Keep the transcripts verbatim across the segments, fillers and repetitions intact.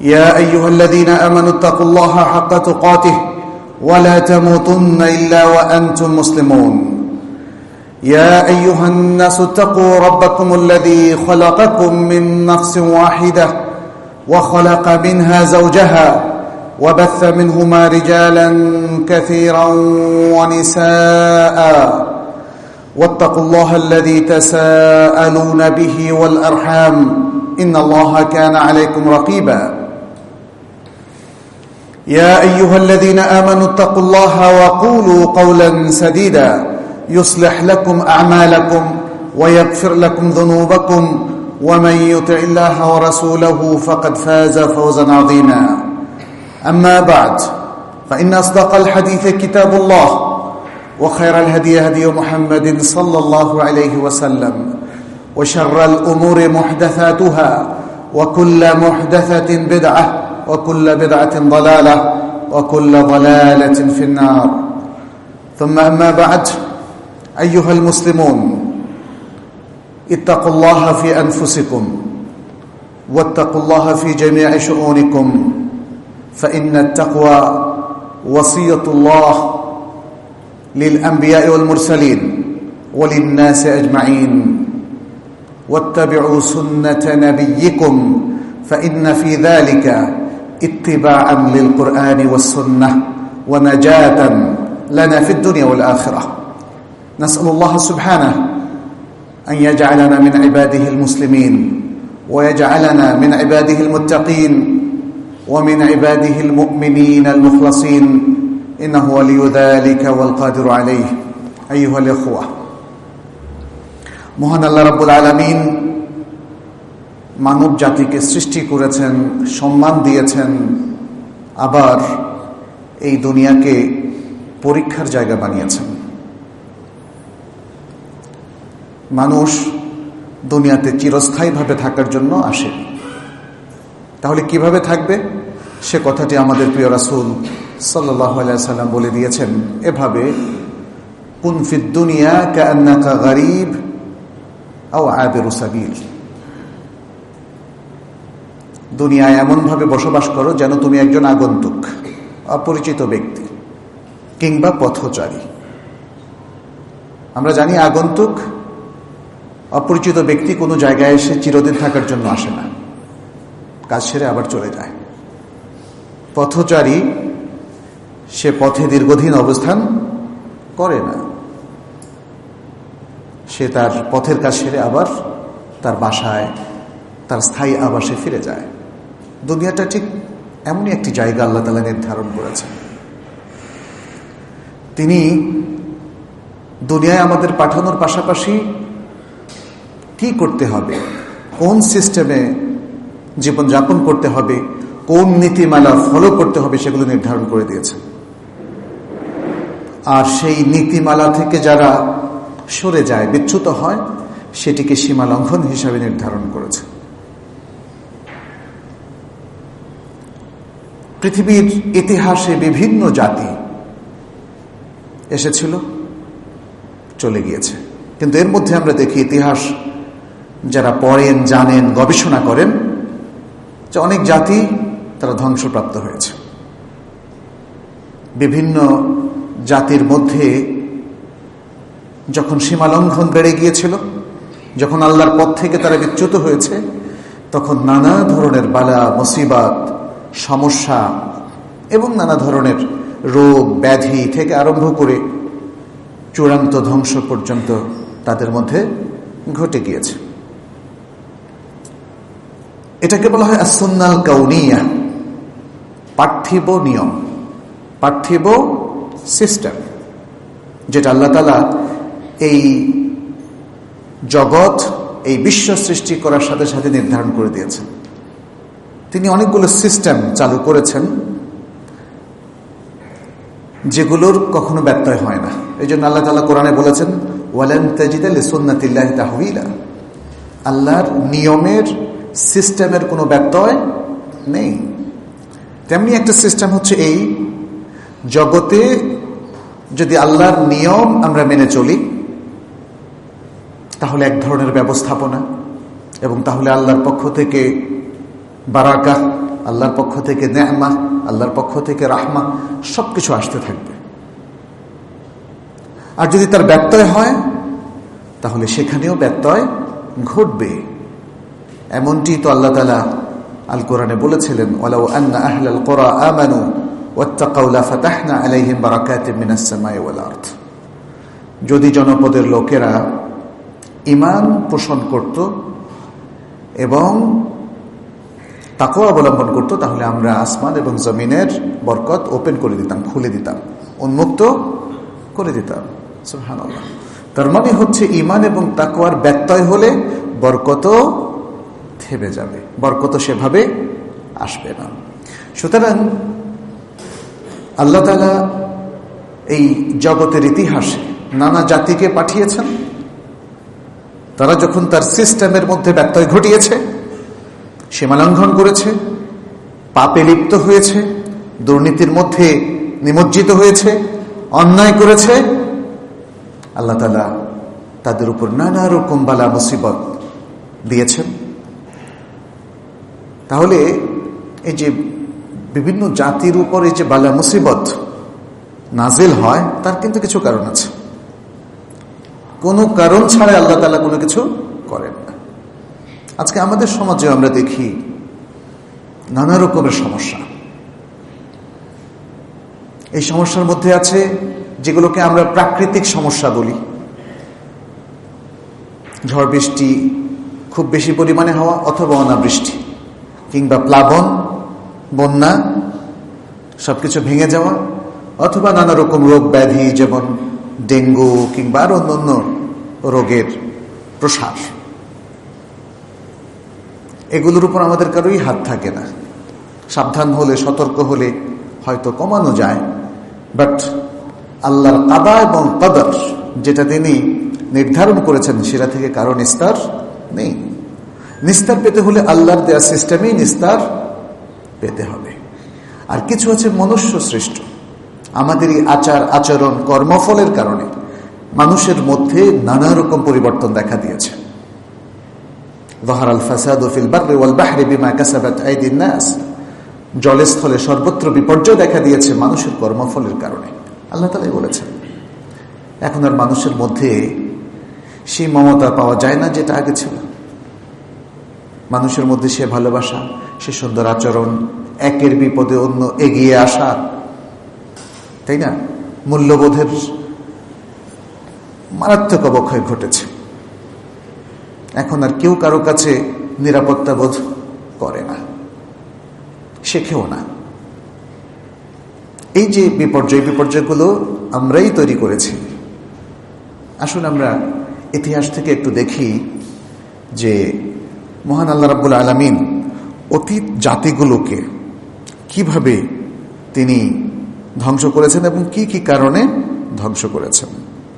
يا أيها الذين آمنوا اتقوا الله حق تقاته ولا تموتن إلا وأنتم مسلمون يا أيها الناس اتقوا ربكم الذي خلقكم من نفس واحدة وخلق منها زوجها وبث منهما رجالا كثيرا ونساء واتقوا الله الذي تساءلون به والأرحام إن الله كان عليكم رقيبا يا أيها الذين آمنوا اتقوا الله وقولوا قولا سديدا يصلح لكم أعمالكم ويغفر لكم ذنوبكم ومن يطع الله ورسوله فقد فاز فوزا عظيما أما بعد فإن أصدق الحديث كتاب الله وخير الهدي هدي محمد صلى الله عليه وسلم وشر الأمور محدثاتها وكل محدثة بدعة وكل بدعة ضلالة وكل ضلالة في النار ثم أما بعد أيها المسلمون اتقوا الله في أنفسكم واتقوا الله في جميع شؤونكم فإن التقوى وصية الله للأنبياء والمرسلين وللناس أجمعين واتبعوا سنة نبيكم فإن في ذلك اتباعا للقرآن والسنة ونجاة لنا في الدنيا والآخرة نسأل الله سبحانه أن يجعلنا من عباده المسلمين ويجعلنا من عباده المتقين ومن عباده المؤمنين المخلصين إنه ولي ذلك والقادر عليه أيها الإخوة মহান আল্লাহ রাব্বুল আলামিন মানব জাতিকে সৃষ্টি করেছেন, সম্মান দিয়েছেন, আবার এই দুনিয়াকে পরীক্ষার জায়গা বানিয়েছেন। মানুষ দুনিয়াতে চিরস্থায়ীভাবে থাকার জন্য আসে, তাহলে কিভাবে থাকবে সে কথাটি আমাদের প্রিয় রাসূল সাল্লাল্লাহু আলাইহি ওয়াসাল্লাম বলে দিয়েছেন এভাবে, কুন ফিদ দুনিয়া কাআন্নাকা গরীব আও আবিরু সাবিল। দুনিয়ায় এমনভাবে বসবাস করো যেন তুমি একজন আগন্তুক, অপরিচিত ব্যক্তি কিংবা পথচারী। আমরা জানি আগন্তুক, অপরিচিত ব্যক্তি কোনো জায়গায় এসে চিরদিন থাকার জন্য আসে না, কাজ সেরে আবার চলে যায়। পথচারী সে পথে দীর্ঘদিন অবস্থান করে না, সে তার পথের কাজ সেরে আবার তার বাসায়, তার স্থায়ী আবাসে ফিরে যায়। দুনিয়াটা ঠিক এমনই একটি জায়গা আল্লাহ তাআলা নির্ধারণ করেছেন। তিনি দুনিয়ায় আমাদের পাঠানোর পাশাপাশি কি করতে হবে, কোন সিস্টেমে জীবনযাপন করতে হবে, কোন নীতিমালা ফলো করতে হবে সেগুলো নির্ধারণ করে দিয়েছেন। আর সেই নীতিমালা থেকে যারা সরে যায়, বিচ্যুত হয়, সেটিকে সীমা লঙ্ঘন হিসাবে নির্ধারণ করেছে। পৃথিবীর ইতিহাসে বিভিন্ন জাতি এসেছিল, চলে গিয়েছে, কিন্তু এর মধ্যে আমরা দেখি ইতিহাস যারা পড়েন, জানেন, গবেষণা করেন, যে অনেক জাতি তারা ধ্বংসপ্রাপ্ত হয়েছে। বিভিন্ন জাতির মধ্যে যখন সীমালঙ্ঘন বেড়ে গিয়েছিল, যখন আল্লাহর পথ থেকে তারা বিচ্যুত হয়েছে, তখন নানা ধরনের বালা, মুসিবত, সমস্যা এবং নানা ধরনের রোগ ব্যাধি থেকে আরম্ভ করে চূড়ান্ত ধ্বংস পর্যন্ত তাদের মধ্যে ঘটে গিয়েছে। এটাকে বলা হয় as-সুন্নাল কাউনিয়া, পার্থিব নিয়ম, পার্থিব সিস্টেম, যেটা আল্লাহ তাআলা এই জগৎ, এই বিশ্ব সৃষ্টি করার সাথে সাথে নির্ধারণ করে দিয়েছেন। তিনি অনেকগুলো সিস্টেম চালু করেছেন যেগুলোর কখনো ব্যত্যয় হয় না। এই জন্য আল্লাহ তাআলা কোরআনে বলেছেন, ওয়ালান তাজিদা লিসুন্নাতিল্লাহি তাহওয়িলা, আল্লাহর নিয়মের, সিস্টেমের কোনো ব্যত্যয় নেই। তেমনি একটা সিস্টেম হচ্ছে এই জগতে যদি আল্লাহর নিয়ম আমরা মেনে চলি তাহলে এক ধরনের ব্যবস্থাপনা, এবং তাহলে আল্লাহর পক্ষ থেকে বারাকা আল্লাহর পক্ষ থেকে নেয়ামা, আল্লাহর পক্ষ থেকে রাহমা, সবকিছু আসতে থাকবে। আর যদি তার ব্যত্যয় হয় তাহলে সেখানেও ব্যত্যয় ঘটবে। এমনটি তো আল্লাহ তাআলা আল কোরআনে বলেছিলেন, ওয়ালাউ আন্না আহলাল কুরা আমানু ওয়াত্তাকাউ লাফাতাহনা আলাইহিম বারাকাতিম মিনাস সামাই ওয়াল আরদ। যদি জনপদের লোকেরা ঈমান পোষণ করত এবং তাকওয়া অবলম্বন করত, তাহলে আমরা আসমান এবং জমিনের বরকত ওপেন করে দিতাম, খুলে দিতাম, উন্মুক্ত করে দিতাম। সুবহানাল্লাহ। তার মানে হচ্ছে ঈমান এবং তাকওয়ার ব্যত্যয় হলে বরকত থেমে যাবে, বরকত সেভাবে আসবে না। সুতরাং আল্লাহ তাআলা এই জগতের ইতিহাসে নানা জাতিকে পাঠিয়েছেন। তারা যখন তার সিস্টেমের মধ্যে ব্যত্যয় ঘটিয়েছে, সীমালঙ্ঘন করেছে, পাপে লিপ্ত হয়েছে, দুর্নীতির মধ্যে নিমজ্জিত হয়েছে, অন্যায় করেছে, আল্লাহ তাআলা তাদের উপর নানা রকম বালা মুসিবত দিয়েছেন। তাহলে এই যে বিভিন্ন জাতির উপর এই যে বালা মুসিবত নাজিল হয়, তার কিন্তু কিছু কারণ আছে। কোনো কারণ ছাড়া আল্লাহ তাআলা কোনো কিছু করেন না। আজকে আমাদের সমাজে আমরা দেখি নানা রকমের সমস্যা। এই সমস্যার মধ্যে আছে যেগুলোকে আমরা প্রাকৃতিক সমস্যা বলি। ঝড় বৃষ্টি খুব বেশি পরিমাণে হওয়া, অথবা অনাবৃষ্টি, কিংবা প্লাবন, বন্যা, সবকিছু ভেঙে যাওয়া, অথবা নানা রকম রোগ ব্যাধি যেমন ডেঙ্গু কিংবা আর অন্য রোগের প্রসার। এগুলোর উপর আমাদের কারোই হাত থাকে না। সাবধান হলে, সতর্ক হলে হয়তো কমানো যায়, বাট আল্লাহর কাদা এবং কদর যেটা তিনি নির্ধারণ করেছেন সেটা থেকে কারো নিস্তার নেই। নিস্তার পেতে হলে আল্লাহর দেয়া সিস্টেমেই নিস্তার পেতে হবে। আর কিছু আছে মনুষ্য সৃষ্ট। আমাদের এই আচার আচরণ কর্মফলের কারণে মানুষের মধ্যে নানা রকম পরিবর্তন দেখা দিয়েছে। যাহারাল ফাসাদু ফিল বাররি ওয়াল বাহরি বিমা কাসাবাত আইদিন নাস। জলে স্থলে সর্বত্র বিপর্যয় দেখা দিয়েছে মানুষের কর্মফলের কারণে, আল্লাহ তাআলাই বলেছেন। এখন আর মানুষের মধ্যে সেই মমতা পাওয়া যায় না যেটা আগে ছিল। মানুষের মধ্যে সে ভালোবাসা, সে সুন্দর আচরণ, একের বিপদে অন্য এগিয়ে আসা, তাই না, মূল্যবোধের মারাত্মক অবক্ষয় ঘটেছে। এখন আর কেউ কারো কাছে নিরাপত্তা বোধ করে না, শেখেও না। এই যে বিপর্যয়, বিপর্যয়গুলো আমরাই তৈরি করেছি। আসুন আমরা ইতিহাস থেকে একটু দেখি যে মহান আল্লাহ রাব্বুল আলামিন অতীত জাতিগুলোকে কিভাবে তিনি ধ্বংস করেছেন এবং কি কি কারণে ধ্বংস করেছেন।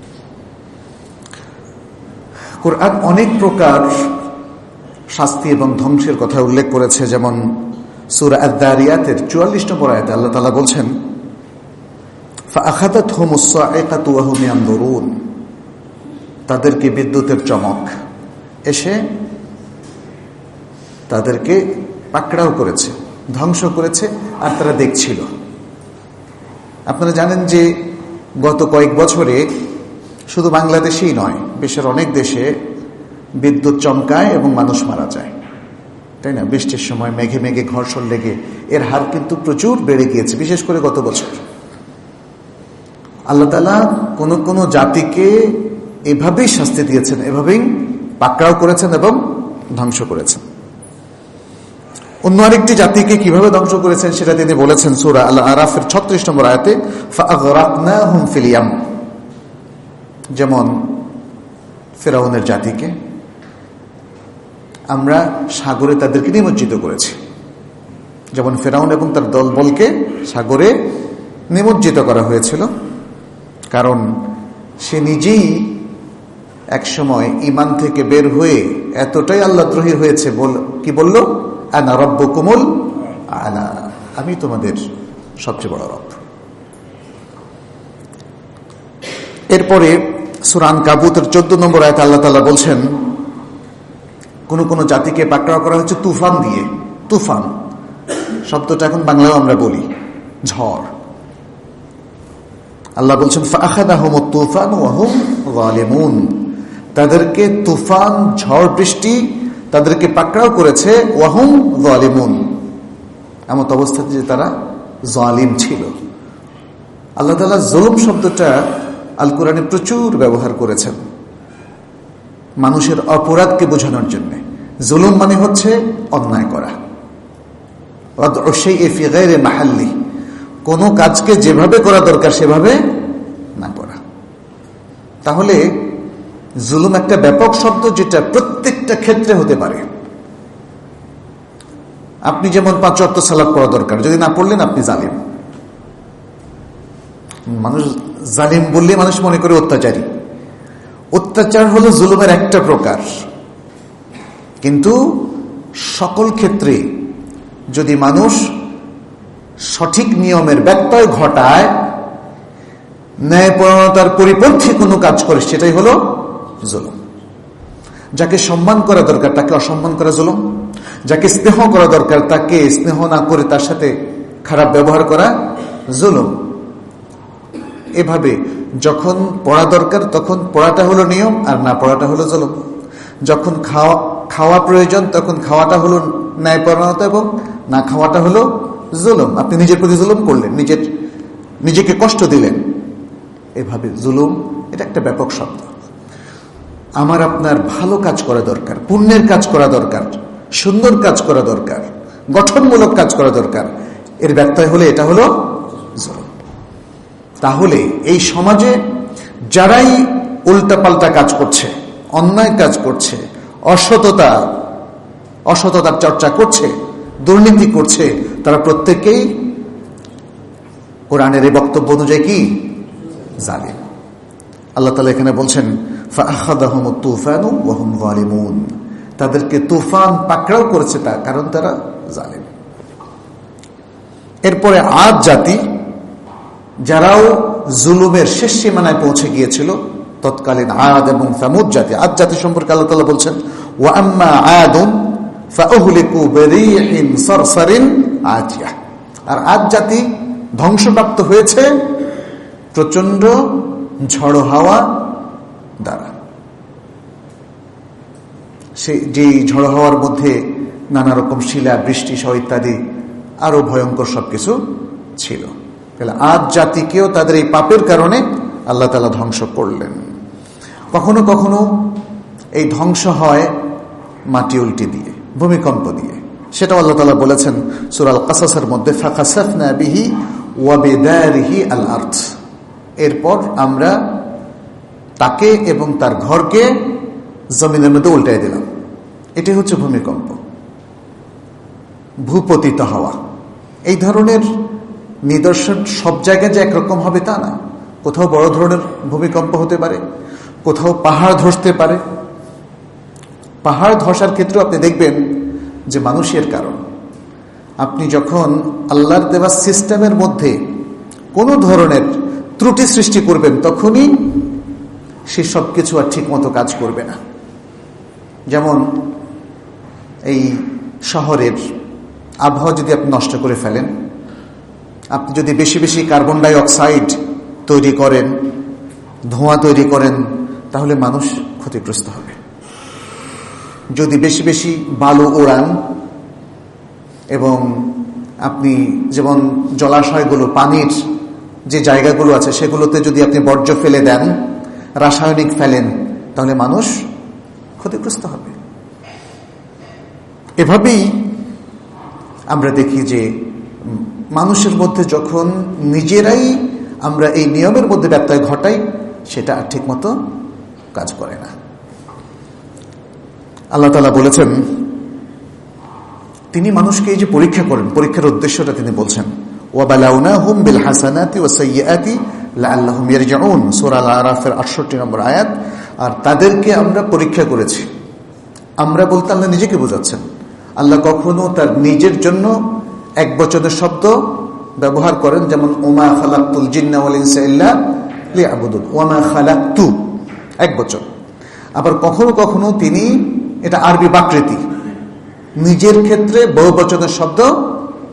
কোরআন অনেক প্রকার শাস্তি এবং ধ্বংসের কথা উল্লেখ করেছে। যেমন সূরা আয-যারিয়াতের চুয়াল্লিশ নম্বর আয়াতে আল্লাহ তাআলা বলছেন, ফাআখাযাতহুমুস সাইকাতু ওয়া হুম ইয়ানজুরুন। তাদেরকে বিদ্যুতের চমক এসে তাদেরকে পাকড়াও করেছে, ধ্বংস করেছে, আর তারা দেখছিল। আপনারা জানেন যে গত কয়েক বছরে শুধু বাংলাদেশেই নয়, বিশ্বের অনেক দেশে বিদ্যুৎ চমকায় এবং মানুষ মারা যায়, তাই না? বৃষ্টির সময় মেঘে মেঘে ঘর্ষণ লেগে এর হার কিন্তু প্রচুর বেড়ে গিয়েছে, বিশেষ করে গত বছর। আল্লাহ তাআলা কোন কোন জাতিকে এভাবেই শাস্তি দিয়েছেন, এভাবেই পাকড়াও করেছেন এবং ধ্বংস করেছেন। অন্য আরেকটি জাতিকে কিভাবে ধ্বংস করেছেন সেটা তিনি বলেছেন সূরা আল আরাফের ছত্রিশ নম্বর আয়াতে, ফাআগরাকনাহুম ফিল ইয়াম। যেমন ফিরআউনের জাতিকে আমরা সাগরে তাদেরকে নিমজ্জিত করেছি। যেমন ফিরআউন এবং তার দলবলকে সাগরে নিমজ্জিত করা হয়েছিল, কারণ সে নিজেই একসময় ঈমান থেকে বের হয়ে এতটাই আল্লাহদ্রোহী হয়েছে, কি বলল, আনা রাব্বুকুমুল আলা, আমি তোমাদের সবচেয়ে বড় রব। এরপরে সূরা আনকাবুতের চোদ্দ নম্বর আয়াতে আল্লাহ তাআলা বলছেন, কোন কোন জাতিকে পাকড়াও করা হচ্ছে তুফান দিয়ে। তুফান শব্দটা এখন বাংলায় আমরা বলি ঝড়। আল্লাহ বলছেন ফাআখাযাহুমুত তুফান ওয়া হুম যালিমুন, তাদেরকে তুফান ঝড় বৃষ্টি তাদেরকে পাকড়াও করেছে ওয়া হুম যালিমুন, এমন অবস্থাতে যে তারা জালিম ছিল। আল্লাহ তাআলা জুলুম শব্দটা আল কোরআনে প্রচুর ব্যবহার করেছেন মানুষের অপরাধকে বোঝানোর জন্য। জুলুম মানে হচ্ছে অন্যায় করা, মাহাল্লি, কোন কাজকে যেভাবে করা দরকার সেভাবে না করা। তাহলে জুলুম একটা ব্যাপক শব্দ যেটা প্রত্যেকটা ক্ষেত্রে হতে পারে। আপনি যেমন পাঁচ ওয়াক্ত সালাত পড়া দরকার, যদি না পড়লেন আপনি জালিম। মানুষ জালিম বললে মানুষ মনে করে অত্যাচারী। অত্যাচার হলো জুলুমের একটা প্রকার, কিন্তু সকল ক্ষেত্রে যদি মানুষ সঠিক নিয়মের ব্যত্যয় ঘটায়, ন্যায়পরায়ণতার পরিপন্থী কোনো কাজ করে, সেটাই হলো জুলুম। যাকে সম্মান করা দরকার তাকে অসম্মান করা জুলুম, যাকে স্নেহ করা দরকার তাকে স্নেহ না করে তার সাথে খারাপ ব্যবহার করা জুলুম। এভাবে যখন পড়া দরকার তখন পড়াটা হলো নিয়ম, আর না পড়াটা হলো জুলুম। যখন খাওয়া খাওয়া প্রয়োজন তখন খাওয়াটা হলো ন্যায়পরায়ণতা এবং না খাওয়াটা হলো জুলুম। আপনি নিজের প্রতি জুলুম করলেন, নিজের নিজেকে কষ্ট দিলেন। এভাবে জুলুম এটা একটা ব্যাপক শব্দ। আমার আপনার ভালো কাজ করা দরকার, পুণ্যের কাজ করা দরকার, সুন্দর কাজ করা দরকার, গঠনমূলক কাজ করা দরকার, এর ব্যত্যয় হলে এটা হলো জুলুম। তাহলে এই সমাজে যারাই উল্টাপাল্টা কাজ করছে, অন্যায় কাজ করছে, অসততা অসততার চর্চা করছে, দুর্নীতি করছে, তারা প্রত্যেকেই কোরআনের এই বক্তব্য অনুযায়ী কি জালিম। আল্লাহ তাআলা এখানে বলছেন ফাআখাযাহুমুত তুফানু ওয়া হুম যালিমুন, তাদেরকে তুফান পাকড়াও করেছে তা কারণ তারা জালিম। এরপরে আদ জাতি, যারাও জুলুমের শেষ সীমানায় পৌঁছে গিয়েছিল, তৎকালীন আদ এবং সামুদ জাতি। আদ জাতি সম্পর্কে আল্লাহ তাআলা বলছেন ওয়া আম্মা আদুন ফাউহলিকু বিরিহিন সারসারিন আতিয়া, আর আদ জাতি ধ্বংসপ্রাপ্ত হয়েছে প্রচন্ড ঝড়ো হাওয়া দ্বারা। সেই যে ঝড়ো হাওয়ার মধ্যে নানা রকম শিলা বৃষ্টি সহ ইত্যাদি আরো ভয়ঙ্কর সবকিছু ছিল। তাহলে আদ জাতিকেও তাদের এই পাপের কারণে আল্লাহ তাআলা ধ্বংস করলেন। কখনো কখনো এই ধ্বংস হয় মাটি উল্টে দিয়ে, ভূমিকম্প দিয়ে। সেটাও আল্লাহ তাআলা বলেছেন সূরা আল কাসাসের মধ্যে ফাকাসাফনা বিহি ওয়া বিদারিহি আল আরদ, এরপর আমরা তাকে এবং তার ঘরকে জমিনের মধ্যে উল্টাই দিলাম। এটি হচ্ছে ভূমিকম্প, ভূপতিত হওয়া। এই ধরনের নিদর্শন সব জায়গায় যে একরকম হবে তা না। কোথাও বড় ধরনের ভূমিকম্প হতে পারে, কোথাও পাহাড় ধসতে পারে। পাহাড় ধসার ক্ষেত্রে আপনি দেখবেন যে মানুষের কারণ। আপনি যখন আল্লাহর দেওয়া সিস্টেমের মধ্যে কোনো ধরনের ত্রুটি সৃষ্টি করবেন, তখনই সে সব কিছু আর ঠিক মতো কাজ করবে না। যেমন এই শহরের আবহাওয়া যদি আপনি নষ্ট করে ফেলেন, আপনি যদি বেশি বেশি কার্বন ডাই অক্সাইড তৈরি করেন, ধোঁয়া তৈরি করেন, তাহলে মানুষ ক্ষতিগ্রস্ত হবে। যদি বেশি বেশি বালু ওড়ান এবং আপনি যেমন জলাশয়গুলো, পানির যে জায়গাগুলো আছে সেগুলোতে যদি আপনি বর্জ্য ফেলে দেন, রাসায়নিক ফেলেন, তাহলে মানুষ ক্ষতিগ্রস্ত হবে। এভাবেই আমরা দেখি যে মানুষের মধ্যে যখন নিজেরাই আমরা এই নিয়মের মধ্যে ব্যত্যয় ঘটাই, সেটা আর ঠিক মতো কাজ করে না। আল্লাহ তাআলা বলেছেন তিনি মানুষকে এই যে পরীক্ষা করেন, পরীক্ষার উদ্দেশ্যটা তিনি বলছেন ওয়াবালাউনাহুম বিল হাসানাতি ওয়াস সাইয়্যাতি লাআল্লাহুম ইয়ারজিউন, সূরা আল আরাফের আটষট্টি নম্বর আয়াত। আর তাদেরকে আমরা পরীক্ষা করেছি। আমরা বলতে আল্লাহ নিজেকে বোঝাচ্ছেন। আল্লাহ কখনো তার নিজের জন্য এক বচনের শব্দ ব্যবহার করেন, যেমন ওমা খালাকতুল জিন্না ওয়াল ইনসা ইল্লা লিয়াবুদুন, ওমা খালাকতু এক বচন। আবার কখনো কখনো তিনি, এটা আরবি বাকৃতি, নিজের ক্ষেত্রে বহু বচনের শব্দ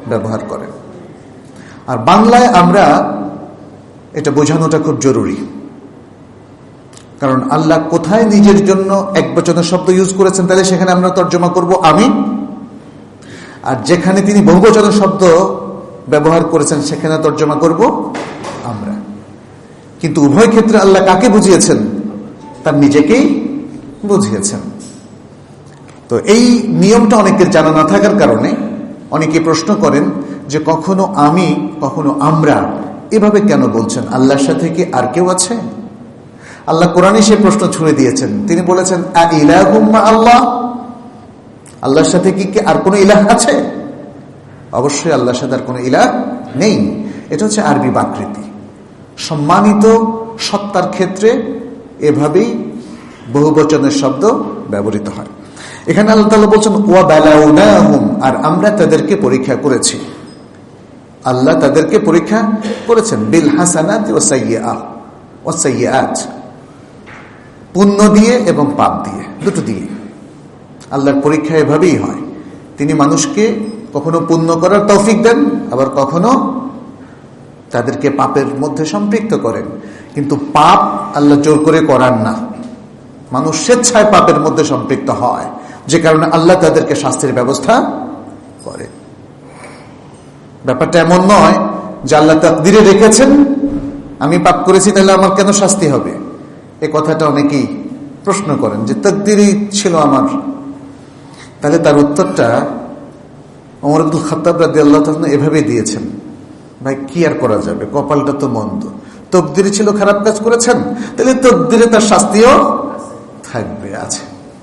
ব্যবহার করেন। আর বাংলায় আমরা এটা বোঝানোটা খুব জরুরি, কারণ আল্লাহ কোথায় নিজের জন্য এক বচনের শব্দ ইউজ করেছেন তাহলে সেখানে আমরা তর্জমা করব আমি, আর যেখানে তিনি বহুবচনের শব্দ ব্যবহার করেছেন সেখানে তর্জমা করব আমরা। কিন্তু উভয় ক্ষেত্রে আল্লাহ কাকে বুঝিয়েছেন? তার নিজেকেই বুঝিয়েছেন। তো এই নিয়মটা অনেকের জানা না থাকার কারণে অনেকে প্রশ্ন করেন যে কখনো আমি কখনো আমরা এভাবে কেন বলছেন? আল্লাহর সাথে কি আর কেউ আছে? আল্লাহ কোরআনে সে প্রশ্ন ছুড়ে দিয়েছেন। তিনি বলেছেন আইলাহুম মা আল্লাহ, আল্লাহর সাথে কি আর কোনো ইলাহ আছে? অবশ্যই আল্লাহর সাথে আর কোনো ইলাহ নেই। এটা হচ্ছে আরবি বাকৃতি। সম্মানিত সত্তার ক্ষেত্রে এভাবেই বহুবচনের শব্দ ব্যবহৃত হয়। এখানে আল্লাহ তাআলা বলছেন ওয়া বালাউনাহুম, আর আমরা তাদেরকে পরীক্ষা করেছি। আল্লাহ তাদেরকে পরীক্ষা করেছেন বিল হাসানাতি ওয়াস সাইয়্যাআত ওয়াস সাইয়্যাআত, পুণ্য দিয়ে এবং পাপ দিয়ে, দুটো দিয়ে। আল্লাহর পরীক্ষা এভাবেই হয়। তিনি মানুষকে কখনো পুণ্য করার তৌফিক দেন, আবার কখনো তাদেরকে পাপের মধ্যে সম্পৃক্ত করেন। কিন্তু পাপ আল্লাহ জোর করে করান না, মানুষ স্বেচ্ছায় পাপের মধ্যে সম্পৃক্ত হয়, যে কারণে আল্লাহ তাদেরকে শাস্তির ব্যবস্থা করে। ব্যাপারটা এমন নয় যে আল্লাহ তাকদিরে রেখেছেন আমি পাপ করেছি তাহলে আমার কেন শাস্তি হবে। এ কথাটা অনেকেই প্রশ্ন করেন যে তাকদিরই ছিল আমার। তাহলে তার উত্তরটা ওমর ইবনে খাত্তাব রাদিয়াল্লাহু তাআলা এভাবে দিয়েছেন, ভাই কি আর করা যাবে, কপালটা তো মন্দ, তকদিরে ছিল খারাপ কাজ করেছেন, তাহলে তকদিরে তার শাস্তিও থাকবে, আছে।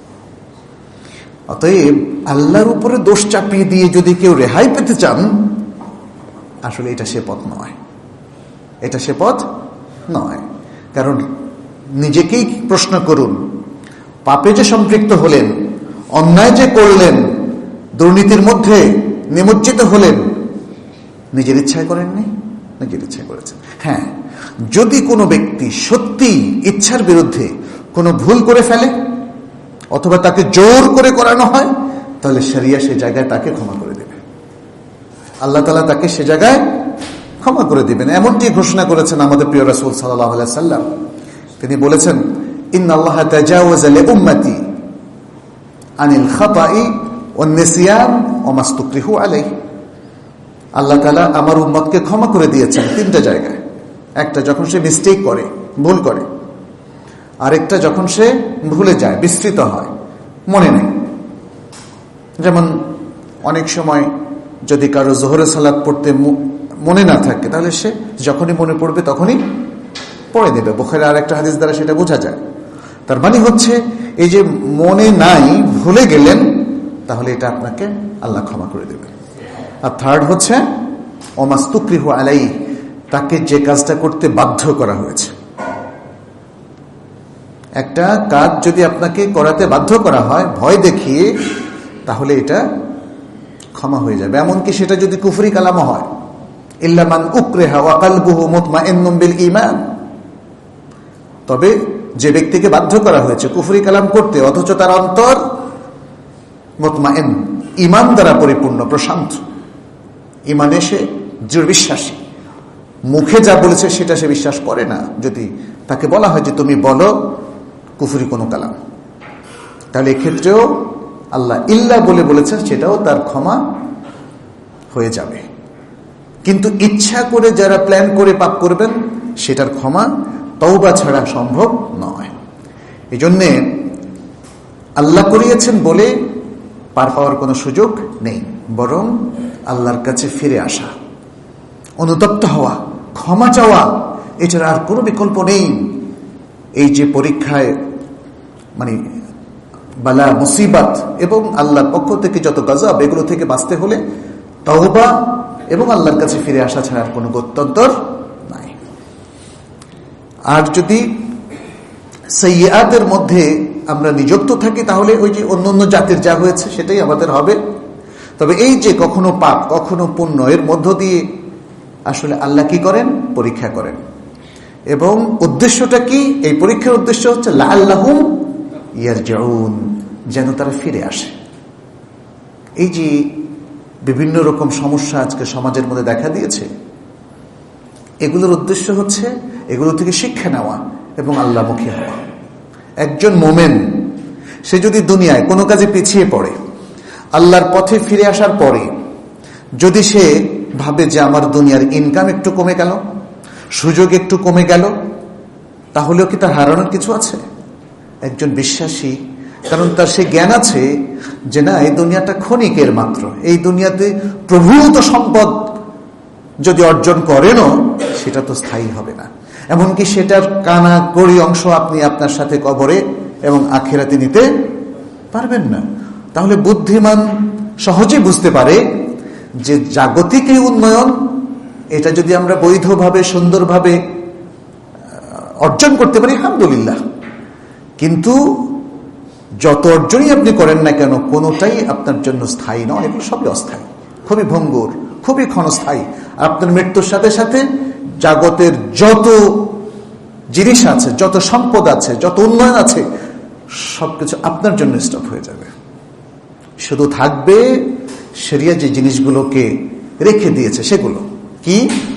অতএব আল্লাহর উপরে দোষ চাপিয়ে দিয়ে যদি কেউ রেহাই পেতে চান, আসলে এটা সে পথ নয়, এটা সে পথ নয়। কারণ নিজেকেই প্রশ্ন করুন, পাপে যে সম্পৃক্ত হলেন, অন্যায় যে করলেন, দুর্নীতির মধ্যে নিমজ্জিত হলেন, নিজের ইচ্ছায় করেননি, নিজের ইচ্ছায় করেছেন। হ্যাঁ, যদি কোনো ব্যক্তি সত্যি ইচ্ছার বিরুদ্ধে কোনো ভুল করে ফেলে অথবা তাকে জোর করে করানো হয়, তাহলে শরিয়া সে জায়গায় তাকে ক্ষমা করে দেবে, আল্লাহ তাআলা তাকে সে জায়গায় ক্ষমা করে দিবেন। এমনটি ঘোষণা করেছেন আমাদের প্রিয় রাসূল সাল্লাল্লাহু আলাইহি সাল্লাম। তিনি বলেছেন ইন্নাল্লাহা তাজাওয়াজা লিউম্মতি আনিল খাতাই ওয়ান নিসিয়ান ওয়া মাসতুকরিহু আলাইহি। আল্লাহ তাআলা আমার উম্মতকে ক্ষমা করে দিয়েছেন তিনটা জায়গায়। একটা যখন সে মিস্টেক করে, ভুল করে, আরেকটা যখন সে ভুলে যায়, বিস্মৃত হয়, মনে নেই। যেমন অনেক সময় যদি কারো যোহরের সালাত পড়তে মনে না থাকে, তাহলে সে যখনই মনে পড়বে তখনই পড়ে দেবে। বুখারীর আরেকটা হাদিস দ্বারা সেটা বোঝা যায়। তার মানে হচ্ছে এই যে মনে নাই, ভুলে গেলেন, তাহলে এটা আপনাকে আল্লাহ ক্ষমা করে দেবে। আর থার্ড হচ্ছে ওমাস্তুকরিহু আলাইহি, তাকে যে কাজটা করতে বাধ্য করা হয়েছে। একটা কাজ যদি আপনাকে করাতে বাধ্য করা হয় ভয় দেখিয়ে, তাহলে এটা ক্ষমা হয়ে যাবে। এমনকি সেটা যদি কুফরি কালামও হয়, ইল্লা মান উকরিহা ওয়া কলবুহু মুতমাইন্নুন বিল ঈমান, তবে যে ব্যক্তিকে বাধ্য করা হয়েছে কুফরি কালাম করতে অথচ তার অন্তর মুতমাইন, ঈমান দ্বারা পরিপূর্ণ, প্রশান্ত, ঈমানে সে দৃঢ় বিশ্বাসী, মুখে যা বলেছে সেটা সে বিশ্বাস করে না, যদি তাকে বলা হয় যে তুমি বলো কুফরি কোনো কালাম, তাহলে এক্ষেত্রেও আল্লাহ ইল্লা বলে বলেছেন, সেটাও তার ক্ষমা হয়ে যাবে। কিন্তু ইচ্ছা করে যারা প্ল্যান করে পাপ করবেন, সেটার ক্ষমা তওবা ছাড়া সম্ভব নয়। এই জন্যে আল্লাহ করিয়েছেন বলে পার পাওয়ার কোনো সুযোগ নেই, বরং আল্লাহর কাছে ফিরে আসা, অনুতপ্ত হওয়া, ক্ষমা চাওয়া, এছাড়া আর কোনো বিকল্প নেই। এই যে পরীক্ষায় মানে বালা মুসিবত এবং আল্লাহর পক্ষ থেকে যত গজব, এগুলো থেকে বাঁচতে হলে তওবা এবং আল্লাহর কাছে ফিরে আসা ছাড়া আর কোনো গত্যন্তর নাই। আর যদি সাইয়্যাতের মধ্যে আমরা নিযুক্ত থাকি, তাহলে ওই যে অন্য অন্য জাতির যা হয়েছে সেটাই আমাদের হবে। তবে এই যে কখনো পাপ কখনো পুণ্য, এর মধ্য দিয়ে আসলে আল্লাহ কি করেন? পরীক্ষা করেন। এবং উদ্দেশ্যটা কি? এই পরীক্ষার উদ্দেশ্য হচ্ছে লাআল্লাহুম ইয়ারজিউন, যেন তারা ফিরে আসে। এই যে বিভিন্ন রকম সমস্যা আজকে সমাজের মধ্যে দেখা দিয়েছে, এগুলোর উদ্দেশ্য হচ্ছে এগুলো থেকে শিক্ষা নেওয়া এবং আল্লাহমুখী হওয়া। একজন মোমেন সে যদি দুনিয়ায় কোনো কাজে পিছিয়ে পড়ে, আল্লাহর পথে ফিরে আসার পরে যদি সে ভাবে যে আমার দুনিয়ার ইনকাম একটু কমে গেল, সুযোগ একটু কমে গেল, তাহলেও কি তার হারানোর কিছু আছে? একজন বিশ্বাসী, কারণ তার সে জ্ঞান আছে যে না, এই দুনিয়াটা ক্ষণিকের মাত্র, এই দুনিয়াতে প্রভূত সম্পদ যদি অর্জন করেনও সেটা তো স্থায়ী হবে না, এমনকি সেটার কানা কড়ি অংশ আপনি আপনার সাথে কবরে এবং আখিরাতে নিতে পারবেন না। তাহলে বুদ্ধিমান সহজে বুঝতে পারে যে জাগতিক এই উন্নয়ন, এটা যদি আমরা বৈধভাবে সুন্দরভাবে অর্জন করতে পারি আলহামদুলিল্লাহ, কিন্তু যত অর্জনই আপনি করেন না কেন কোনোটাই আপনার জন্য স্থায়ী নয়, এগুলো সবই অস্থায়ী, খুবই ভঙ্গুর, খুবই ক্ষণস্থায়ী। আপনার মৃত্যুর সাথে সাথে জগতের যত জিনিস আছে, যত সম্পদ আছে, যত উন্নয়ন আছে, সবকিছু আপনার জন্য স্টপ হয়ে যাবে। শুধু থাকবে শরিয়া যে জিনিসগুলোকে রেখে দিয়েছে সেগুলো কি?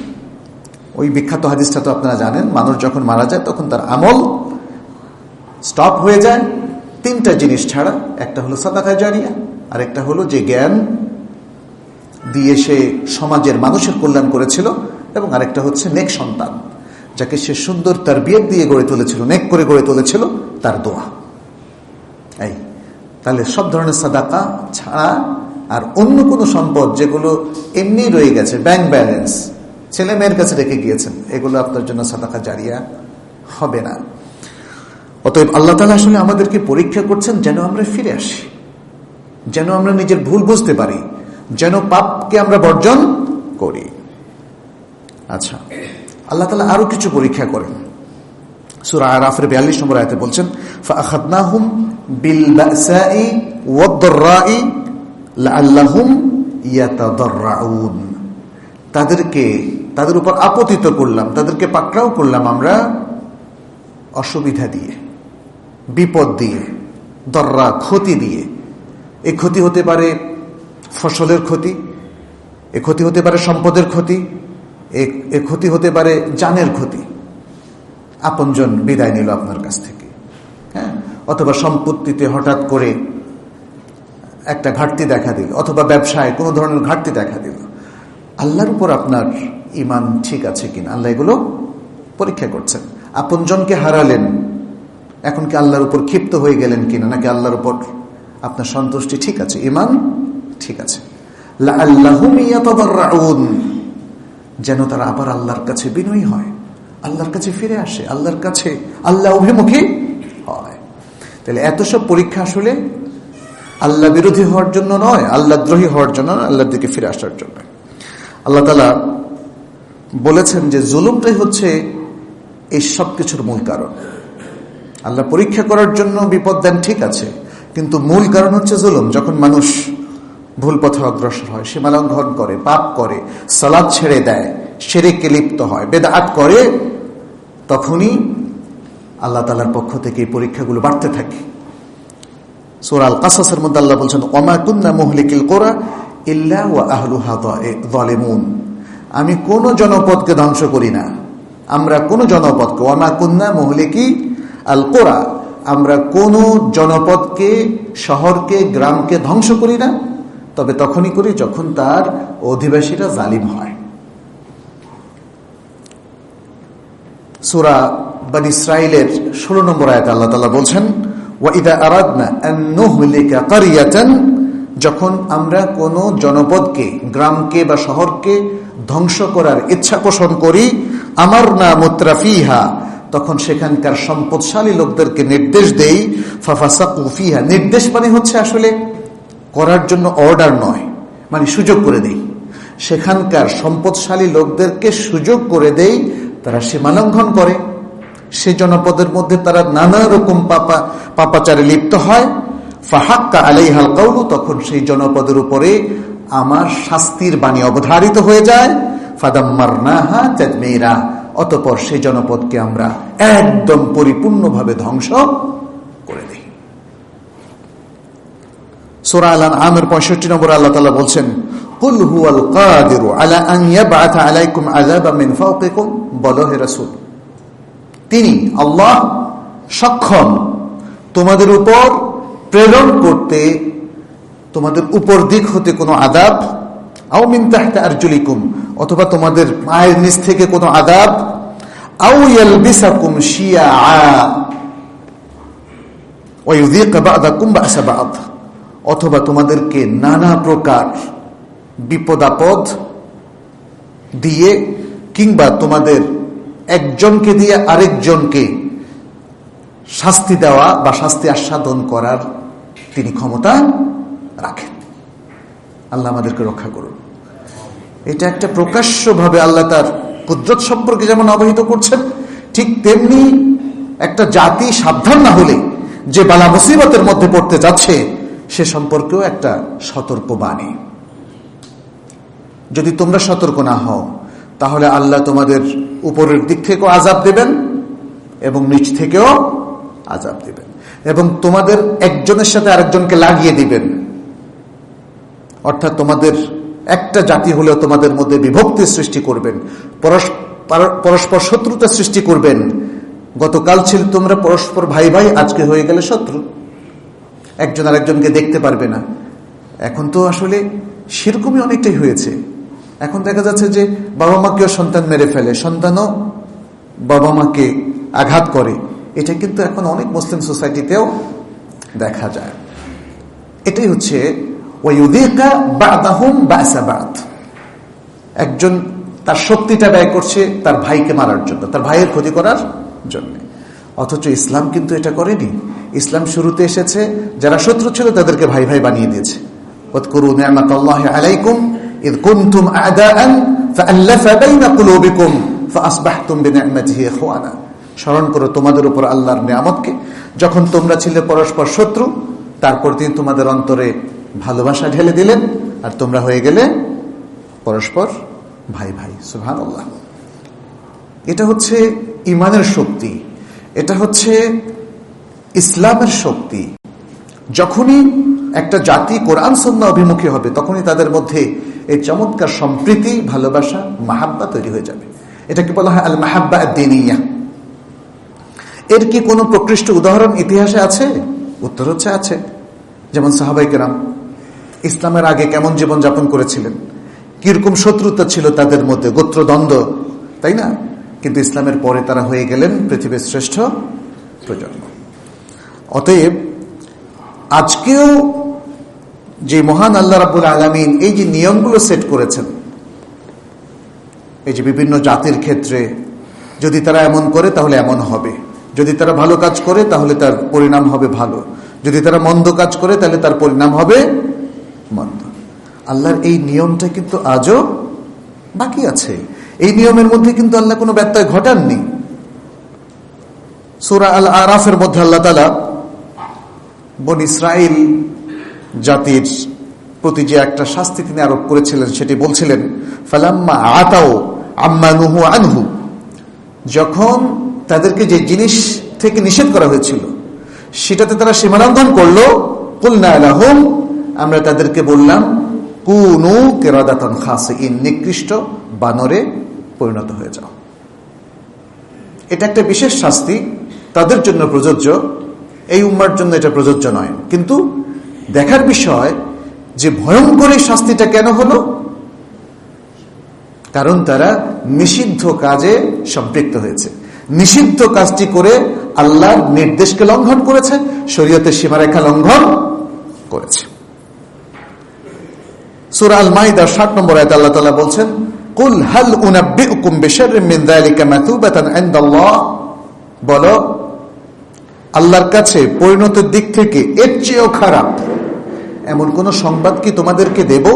ওই বিখ্যাত হাদিসটা তো আপনারা জানেন, মানুষ যখন মারা যায় তখন তার আমল স্টপ হয়ে যায় তিনটা জিনিস ছাড়া। একটা হলো সাদাকা জারিয়া, আর একটা হলো যে জ্ঞান দিয়ে সে সমাজের মানুষের কল্যাণ করেছিল, এবং আরেকটা হচ্ছে নেক সন্তান, যাকে সে সুন্দর তার বিয়ের দিয়ে গড়ে তুলেছিল, নেক করে গড়ে তুলেছিল, তার দোয়া। এই তাহলে সব ধরনের সাদাকা ছাড়া আর অন্য কোনো সম্পদ যেগুলো এমনি রয়ে গেছে, ব্যাংক ব্যালেন্স ছেলে মেয়ের কাছে রেখে গিয়েছেন, এগুলো আপনার জন্য সাদাকা জারিয়া হবে না। অতএব আল্লাহ তাআলা আসলে আমাদেরকে পরীক্ষা করছেন যেন আমরা ফিরে আসি, যেন আমরা নিজের ভুল বুঝতে পারি, যেন পাপকে আমরা বর্জন করি। আচ্ছা, আল্লাহ তাআলা আরো কিছু পরীক্ষা করেন। সূরা আরাফের বিয়াল্লিশ নম্বর আয়াতে বলছেন, ফাআখাযনাহুম বিল বাসাই ওয়াদ-দাররাই লাআল্লাহুম ইয়াতাদাররাউন। তাদেরকে তাদের উপর আপতিত করলাম, তাদেরকে পাকড়াও করলাম আমরা অসুবিধা দিয়ে, বিপদ দিয়ে, দররা ক্ষতি দিয়ে। এই ক্ষতি হতে পারে ফসলের ক্ষতি, এ ক্ষতি হতে পারে সম্পদের ক্ষতি, এ ক্ষতি হতে পারে জানের ক্ষতি, আপনজন বিদায় নিল আপনার কাছ থেকে, হ্যাঁ, অথবা সম্পত্তিতে হঠাৎ করে একটা ঘাটতি দেখা দিল, অথবা ব্যবসায় কোনো ধরনের ঘাটতি দেখা দিল। আল্লাহর উপর আপনার ঈমান ঠিক আছে কিনা, আল্লাহ এগুলো পরীক্ষা করছেন। আপনজনকে হারালেন, এখন কি আল্লাহর উপর ক্ষিপ্ত হয়ে গেলেন কিনা, নাকি আল্লাহর উপর আপনার সন্তুষ্টি ঠিক আছে, ঈমান ঠিক আছে। লাআল্লাহুম ইয়াতাদাররাউন, যেন তারা আবার আল্লাহর কাছে বিনয়ী হয়, আল্লাহর কাছে ফিরে আসে, আল্লাহর কাছে আল্লাহ অভিমুখী হয়। তাহলে এত সব পরীক্ষা আসলে আল্লাহ বিরোধী হওয়ার জন্য নয়, আল্লাহ দ্রোহী হওয়ার জন্য, আল্লাহর দিকে ফিরে আসার জন্য। আল্লাহ তাআলা বলেছেন যে জুলুমটাই হচ্ছে এই সব কিছুর মূল কারণ। আল্লাহ পরীক্ষা করার জন্য বিপদ দেন ঠিক আছে, কিন্তু মূল কারণ হচ্ছে জুলুম। যখন মানুষ ভুল পথে অগ্রসর হয়, সীমা লঙ্ঘন করে, পাপ করে, সালাত ছেড়ে দেয়, শিরকে লিপ্ত হয়, বেদআত করে, তখনই আল্লাহ তাআলার পক্ষ থেকে এই পরীক্ষাগুলো বাড়তে থাকে। সূরা আল কাসাসের মধ্যে আল্লাহ বলছেন, ওমা কুন্না মুহলিকিল কুরা ইল্লা ওয়া আহলুহা যালিমুন। আমি কোন জনপদকে ধ্বংস করি না, আমরা কোন জনপদকে, ওমা কুন্না মুহলিকি আল কুরা, আমরা কোন জনপদকে, শহরকে, গ্রামকে ধ্বংস করি না, তবে তখনই করি যখন তার অধিবাসীরা জালিম হয়। সূরা বনী ইসরাঈলের ষোলো নম্বর আয়াতে আল্লাহ তাআলা বলছেন, ওয়াইদা আরাদনা আন নুহলিকা ক্বরিয়াতান, যখন আমরা কোন জনপদকে, গ্রামকে বা শহরকে ধ্বংস করার ইচ্ছা পোষণ করি, আমারনা মুত্রাফিহা, তখন সেখানকার সম্পদশালী লোকদেরকে নির্দেশ দেই, ফাফাসাকু ফিহা, নির্দেশ মানে হচ্ছে আসলে করার জন্য অর্ডার নয়, মানে সুযোগ করে দেই, সেখানকার সম্পদশালী লোকদেরকে সুযোগ করে দেই, তারা সীমালঙ্ঘন করে, সে জনপদের মধ্যে তারা নানা রকম পাপা পাপাচারে লিপ্ত হয়। ফাহাক্কা আলাইহাল কাউলু, তখন সেই জনপদের উপরে আমার শাস্তির বাণী অবধারিত হয়ে যায়। ফাদাম্মারনাহা তাদমীরা, অতঃপর সেই জনপদকে আমরা একদম পরিপূর্ণভাবে ধ্বংস করে দিই। সূরা আল আনআমের পঁয়ষট্টি নম্বর আল্লাহ তাআলা বলছেন, কুল হুয়াল কাদিরু আলা আন ইয়াবআথা আলাইকুম আযাবাম মিন ফাওকিকুম, বলো হে রাসূল, তিনি আল্লাহ সক্ষম তোমাদের উপর প্রেরণ করতে তোমাদের উপর দিক হতে কোনো আযাব, আও মিন তাহতি আরজুলিকুম, অথবা তোমাদের পায়ের নিচ থেকে কোনো আযাব, আও ইয়ালবিসাকুম শিয়া ওয়া ইউযীকা বা'দাকুম বা'সা বা'দ, অথবা তোমাদেরকে নানা প্রকার বিপদ আপদ দিয়ে কিংবা তোমাদের একজনকে দিয়ে আরেকজনকে শাস্তি দেওয়া বা শাস্তি আস্বাদন করার তিনি ক্ষমতা রাখেন। আল্লাহ আমাদেরকে রক্ষা করুন। এটা একটা প্রকাশ্যভাবে আল্লাহ তার কুদরত সম্পর্কে যেমন অবহিত করছেন, ঠিক তেমনি একটা জাতি সাবধান না হলে যে বালা মুসিবতের মধ্যে পড়তে যাচ্ছে সে সম্পর্কেও একটা সতর্ক বাণী। যদি তোমরা সতর্ক না হও তাহলে আল্লাহ তোমাদের উপরের দিক থেকেও আযাব দেবেন এবং নিচ থেকেও আযাব দেবেন, এবং তোমাদের একজনের সাথে আরেকজনকে লাগিয়ে দিবেন। অর্থাৎ তোমাদের একটা জাতি হলেও তোমাদের মধ্যে বিভক্তির সৃষ্টি করবেন, পরস্পর শত্রুতা সৃষ্টি করবেন। গতকাল ছিল তোমরা পরস্পর ভাই ভাই, আজকে হয়ে গেলে শত্রু, একজন আরেকজনকে দেখতে পারবে না। এখন তো আসলে সেরকমই অনেকটাই হয়েছে। এখন দেখা যাচ্ছে যে বাবা মাকেও সন্তান মেরে ফেলে, সন্তানও বাবা মাকে আঘাত করে। এটা কিন্তু এখন অনেক মুসলিম সোসাইটিতেও দেখা যায়। এটাই হচ্ছে ওয়ায়ুযীকা বা'দাহুম বা'সা বা'দ, একজন তার শক্তিটা ব্যয় করছে তার ভাইকে মারার জন্য, তার ভাইয়ের ক্ষতি করার জন্য। অথচ ইসলাম কিন্তু এটা করেনি। ইসলাম শুরুতে এসেছে যারা শত্রু ছিল তাদেরকে ভাই ভাই বানিয়ে দিয়েছে। ওয়াযকুরু নি'মাতাল্লাহি আলাইকুম ইয কুনতুম আ'দাআন ফাআল্লাফা বাইনা কুলুবিকুম ফাআসবাহতুম বিনি'মাতিহি ইখওয়ানা। স্মরণ করো তোমাদের উপর আল্লাহর নিয়ামতকে, যখন তোমরা ছিলে পরস্পর শত্রু, তারপর তিনি তোমাদের অন্তরে ভালোবাসা ঢেলে দিলেন আর তোমরা হয়ে গেলে পরস্পর ভাই ভাই। সুবহানাল্লাহ। এটা হচ্ছে ঈমানের শক্তি, এটা হচ্ছে ইসলামের শক্তি। যখনই একটা জাতি কোরআন সুন্নাহ অভিমুখী হবে তখনই তাদের মধ্যে এই চমৎকার সম্প্রীতি, ভালোবাসা, মাহাব্বা তৈরি হয়ে যাবে। এটাকে বলা হয় আল মাহাব্বা আদ-দীনিয়া। এর কি কোনো প্রকৃষ্ট উদাহরণ ইতিহাসে আছে? উত্তর হচ্ছে আছে। যেমন সাহাবায়ে কেরাম ইসলামের আগে কেমন জীবন যাপন করেছিলেন, কিরকম শত্রুতা ছিল তাদের মধ্যে, গোত্রদ্বন্দ্ব, তাই না? কিন্তু ইসলামের পরে তারা হয়ে গেলেন পৃথিবীর শ্রেষ্ঠ প্রজন্ম। অতএব আজকেও যে মহান আল্লাহ রাব্বুল আলামিন এই যে নিয়মগুলো সেট করেছেন, এই যে বিভিন্ন জাতির ক্ষেত্রে যদি তারা এমন করে তাহলে এমন হবে, যদি তারা ভালো কাজ করে তাহলে তার পরিণাম হবে ভালো, যদি তারা মন্দ কাজ করে তাহলে তার পরিণাম হবে মন্দ। আল্লাহর এই নিয়মটা কিন্তু আজও বাকি আছে। এই নিয়মের মধ্যে কিন্তু আল্লাহ কোনো ব্যত্যয় ঘটাননি। সূরা আল আরাফের মধ্যে আল্লাহ তাআলা বনী ইসরাইল জাতির প্রতি যে একটা শাস্তি তিনি আরোপ করেছিলেন সেটি বলছিলেন, ফালাম্মা আতাও আম্মা নুহু আনহু, যখন তাদেরকে যে জিনিস থেকে নিষেধ করা হয়েছিল সেটাতে তারা সীমালঙ্ঘন করলো, কুলনা লাহুম, আমরা তাদেরকে বললাম, কুনু কিরাদাতান খাসিইন, নিকৃষ্ট বানরে পরিণত হয়ে যাও। এটা একটা বিশেষ শাস্তি তাদের জন্য প্রযোজ্য, এই উম্মার জন্য এটা প্রযোজ্য নয়। কিন্তু দেখার বিষয় যে ভয়ঙ্কর এই শাস্তিটা কেন হলো, কারণ তারা নিষিদ্ধ কাজে সম্পৃক্ত হয়েছে, নিষিদ্ধ কাজটি করে আল্লাহর নির্দেশকে লঙ্ঘন করেছে, শরীয়তের সীমারেখা লঙ্ঘন করেছে। সূরা আল মাইদার ষাট নম্বর আয়াতে আল্লাহ তাআলা বলছেন, কুল হাল উনাব্বিউকুম বিশাররিন মিন যালিকা মাতুবাতান ইনদাল্লাহ, বলো আল্লাহর কাছে পরিণতির দিক থেকে এর চেয়েও খারাপ এমন কোন সংবাদ কি তোমাদেরকে দেব?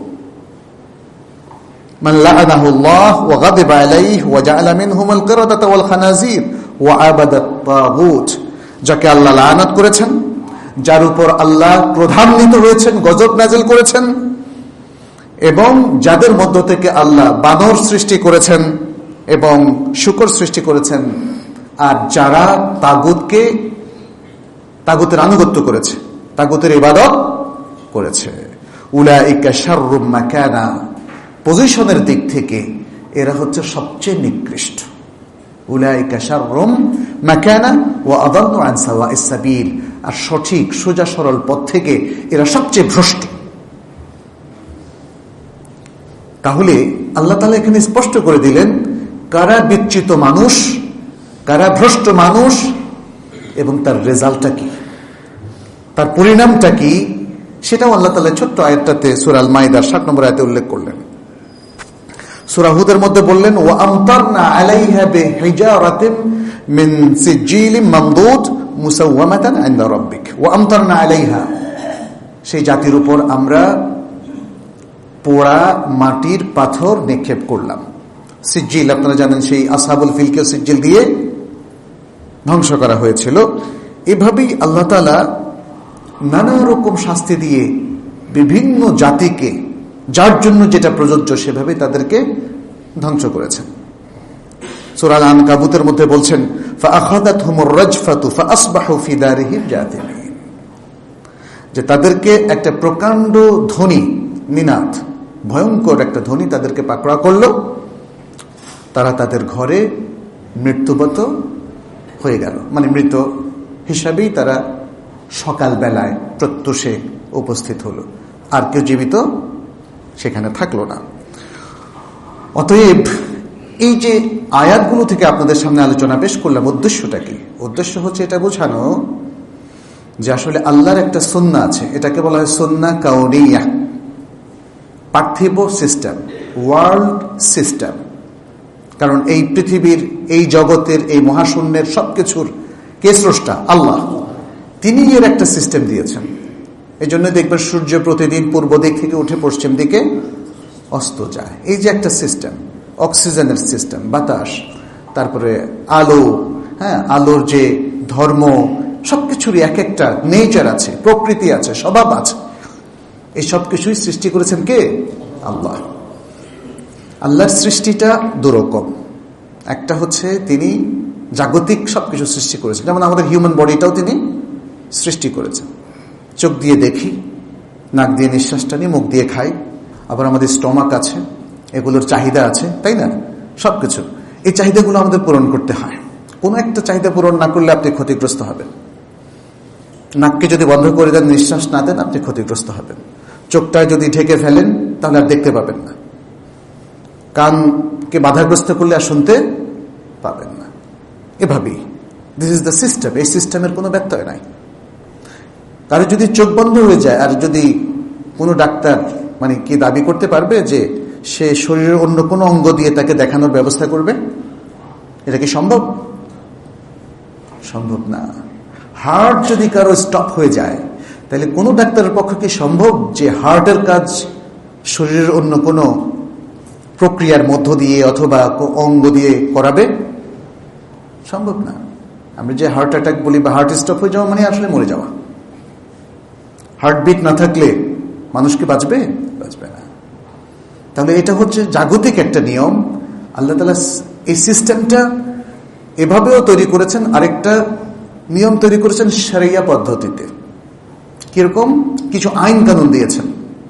মান লাআনাহুল্লাহ ওয়া গাদিবা আলাইহি ওয়া জাআলা মিনহুমুল কিরাদাতা ওয়াল খানাজির ওয়া আবাদাত তাগুত, যাকে আল্লাহ লাআনাত করেছেন, যার উপর আল্লাহ ক্রোধান্বিত হয়েছেন, গজব নাযিল করেছেন, এবং যাদের মধ্য থেকে আল্লাহ বানর সৃষ্টি করেছেন এবং শূকর সৃষ্টি করেছেন, আর যারা তাগুতকে তাগুতের আনুগত্য করেছে, তাগুতের ইবাদত করেছে। উলাইকা শাররুম মাকানা, পজিশনের দিক থেকে এরা হচ্ছে সবচেয়ে নিকৃষ্ট। উলাইকা শাররুম মাকানা ওয়া আদাল্লু আন সাওয়াইস সাবিল, আর সঠিক সোজা সরল পথ থেকে এরা সবচেয়ে ভ্রষ্ট। তাহলে আল্লাহ তাআলা এখানে স্পষ্ট করে দিলেন কারা বিচ্যুত মানুষ, কারা ভ্রষ্ট মানুষ, এবং তার রেজাল্টটা কি, তার পরিণামটা কি, সেটাও আল্লাহ তাআলা ছোট্ট আয়াতটাতে সূরা আল মাইদার ষাট নম্বর আয়াতে উল্লেখ করলেন। সূরা হুদের মধ্যে বললেন ওয়া আমতারনা আলাইহা বিহিজারাতিন মিন সিজিলিম মামদুদ মুসাওয়ামাতান ইনদা রাব্বিক। ওয়া আমতারনা আলাইহা, সেই জাতির উপর আমরা পোড়া মাটির পাথর নিক্ষেপ করলাম। সিজিল আপনারা জানেন, সেই আসহাবুল ফিলকে সিজিল দিয়ে ধ্বংস করা হয়েছিল। এভাবেই আল্লাহ তাআলা নানা রকম শাস্তি দিয়ে বিভিন্ন জাতিকে যার জন্য যেটা প্রযোজ্য সেভাবে তাদেরকে ধ্বংস করেছেন। সূরা আল আনকাবুতের মধ্যে বলছেন ফাআখাযাতহুমুর রাজফাতু ফাআসবাহু ফি দারিহিম জাথিমিন, যে তাদেরকে একটা প্রকাণ্ড ধ্বনি, নিনাদ, ভয়ঙ্কর একটা ধ্বনি তাদেরকে পাকড়া করলো, তারা তাদের ঘরে মৃত্যুবত হয়ে গেল, মানে মৃত হিসাবেই তারা সকাল বেলায় প্রত্যুষে উপস্থিত হলো, আর কেউ জীবিত সেখানে থাকলো না। অতএব এই যে আয়াতগুলো থেকে আপনাদের সামনে আলোচনা পেশ করলাম, উদ্দেশ্যটা কি? উদ্দেশ্য হচ্ছে এটা বোঝানো যে আসলে আল্লাহর একটা সুন্নাহ আছে, এটাকে বলা হয় সুন্নাহ কাউনিয়া, পার্থিব সিস্টেম, ওয়ার্ল্ড সিস্টেম। কারণ এই পৃথিবীর, এই জগতের, এই মহাশূন্যের সবকিছুর কে স্রষ্টা? আল্লাহ। তিনি এর একটা সিস্টেম দিয়েছেন। এই জন্য দেখবেন সূর্য প্রতিদিন পূর্ব দিক থেকে উঠে পশ্চিম দিকে অস্ত যায়। এই যে একটা সিস্টেম, অক্সিজেনের সিস্টেম, বাতাস, তারপরে আলো, হ্যাঁ, আলোর যে ধর্ম, সবকিছুরই এক একটা নেচার আছে, প্রকৃতি আছে, স্বভাব আছে। এই সবকিছুই সৃষ্টি করেছেন কে? আল্লাহ। আল্লাহর সৃষ্টিটা দুরকম। একটা হচ্ছে তিনি জাগতিক সবকিছু সৃষ্টি করেছেন, যেমন আমাদের হিউম্যান বডিটাও তিনি সৃষ্টি করেছেন। চোখ দিয়ে দেখি, নাক দিয়ে নিঃশ্বাসটা নিই, মুখ দিয়ে খাই, আবার আমাদের স্টমাক আছে, এগুলোর চাহিদা আছে, তাই না? সবকিছু এই চাহিদাগুলো আমাদের পূরণ করতে হয়। কোনো একটা চাহিদা পূরণ না করলে আপনি ক্ষতিগ্রস্ত হবেন। নাককে যদি বন্ধ করে দেন, নিঃশ্বাস না দেন, আপনি ক্ষতিগ্রস্ত হবেন। চোখটা যদি ঢেকে ফেলেন তাহলে আর দেখতে পাবেন না। কানকে বাধাগ্রস্ত করলে আর শুনতে পাবেন না। এভাবেই দিস ইজ দ্য সিস্টেম। এই সিস্টেমের কোনো ব্যত্যয় নাই। কারো যদি চোখ বন্ধ হয়ে যায়, আর যদি কোনো ডাক্তার মানে কি দাবি করতে পারবে যে সে শরীরের অন্য কোনো অঙ্গ দিয়ে তাকে দেখানোর ব্যবস্থা করবে? এটা কি সম্ভব? সম্ভব না। হার্ট যদি কারো স্টপ হয়ে যায়, তাহলে কোনো ডাক্তারের পক্ষে কি সম্ভব যে হার্টের কাজ শরীরের অন্য কোনো প্রক্রিয়ার মধ্য দিয়ে অথবা অঙ্গ দিয়ে করাবে? সম্ভব না। আমরা যে হার্ট অ্যাটাক বলি বা হার্ট স্টপ হয়ে যাওয়া মানে আসলে মরে যাওয়া। হার্টবিট না থাকলে মানুষ কি বাঁচবে? বাঁচবে না। তাহলে এটা হচ্ছে জাগতিক একটা নিয়ম। আল্লাহ তাআলা এই সিস্টেমটা এভাবেও তৈরি করেছেন, আরেকটা নিয়ম তৈরি করেছেন শরিয়া পদ্ধতিতে। কিরকম? কিছু আইন কানুন দিয়েছেন।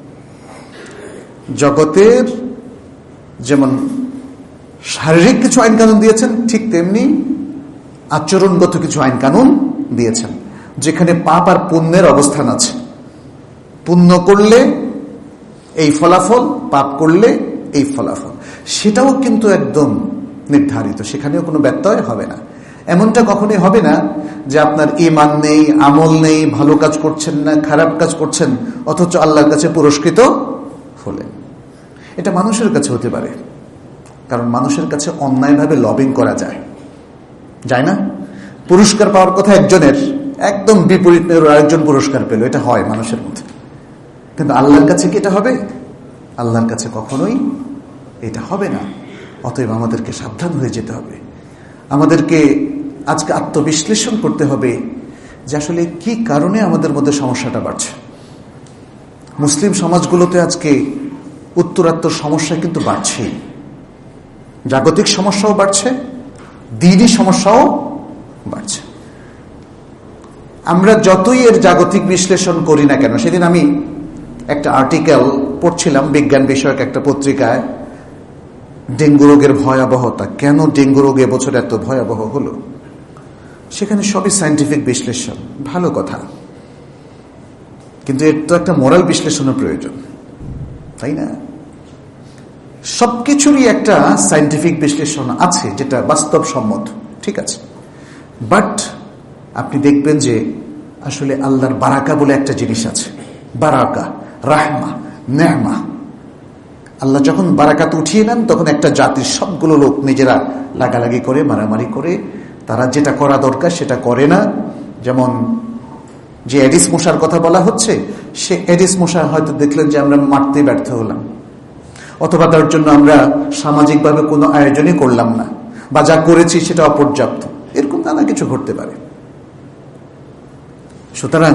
জগতের যেমন শারীরিক কিছু আইন কানুন দিয়েছেন, ঠিক তেমনি আচরণগত কিছু আইন কানুন দিয়েছেন, যেখানে পাপ আর পুণ্যের অবস্থান আছে। পুণ্য করলে এই ফলাফল, পাপ করলে এই ফলাফল, সেটাও কিন্তু একদম নির্ধারিত। সেখানেও কোনো ব্যত্যয় হবে না। এমনটা কখনোই হবে না যে আপনার ঈমান নেই, আমল নেই, ভালো কাজ করছেন না, খারাপ কাজ করছেন, অথচ আল্লাহর কাছে পুরস্কৃত হলেন। এটা মানুষের কাছে হতে পারে, কারণ মানুষের কাছে অন্যায়ভাবে লবিং করা যায়, যায় না? পুরস্কার পাওয়ার কথা একজনের, একদম বিপরীত মেরুর আরেকজন পুরস্কার পেল, এটা হয় মানুষের মধ্যে। কিন্তু আল্লাহর কাছে কি এটা হবে? আল্লাহর কাছে কখনোই এটা হবে না। অতএব আমাদেরকে সাবধান হয়ে যেতে হবে। আমাদেরকে আজকে আত্মবিশ্লেষণ করতে হবে যে আসলে কি কারণে আমাদের মধ্যে সমস্যাটা বাড়ছে। মুসলিম সমাজগুলোতে আজকে উত্তরাত্তর সমস্যা কিন্তু বাড়ছেই। জাগতিক সমস্যাও বাড়ছে, দ্বীনি সমস্যাও বাড়ছে। আমরা যতই এর জাগতিক বিশ্লেষণ করি না কেন, সেদিন আমি একটা আর্টিকেল পড়ছিলাম বিজ্ঞান বিষয়ক একটা পত্রিকায়, ডেঙ্গু রোগের ভয়াবহতা, কেন ডেঙ্গু রোগ এবছর এত ভয়াবহ হলো। সেখানে সবই সায়েন্টিফিক বিশ্লেষণ, ভালো কথা, কিন্তু এর তো একটা মোরাল বিশ্লেষণের প্রয়োজন, তাই না? সবকিছুরই একটা সায়েন্টিফিক বিশ্লেষণ আছে যেটা বাস্তবসম্মত, ঠিক আছে, বাট আপনি দেখবেন যে আসলে আল্লাহর বারাকা বলে একটা জিনিস আছে, বারাকা, রাহমা, নেহমা। আল্লাহ যখন বারাকাত উঠিয়ে নেন তখন একটা জাতির সবগুলো লোক নিজেরা লাগালাগি করে, মারামারি করে, তারা যেটা করা দরকার সেটা করে না। যেমন যে এডিস মশার কথা বলা হচ্ছে, সে এডিস মশা হয়তো দেখলেন যে আমরা মারতে ব্যর্থ হলাম, অথবা তার জন্য আমরা সামাজিকভাবে কোনো আয়োজনই করলাম না, বা যা করেছি সেটা অপর্যাপ্ত, এরকম নানা কিছু ঘটতে পারে। সুতরাং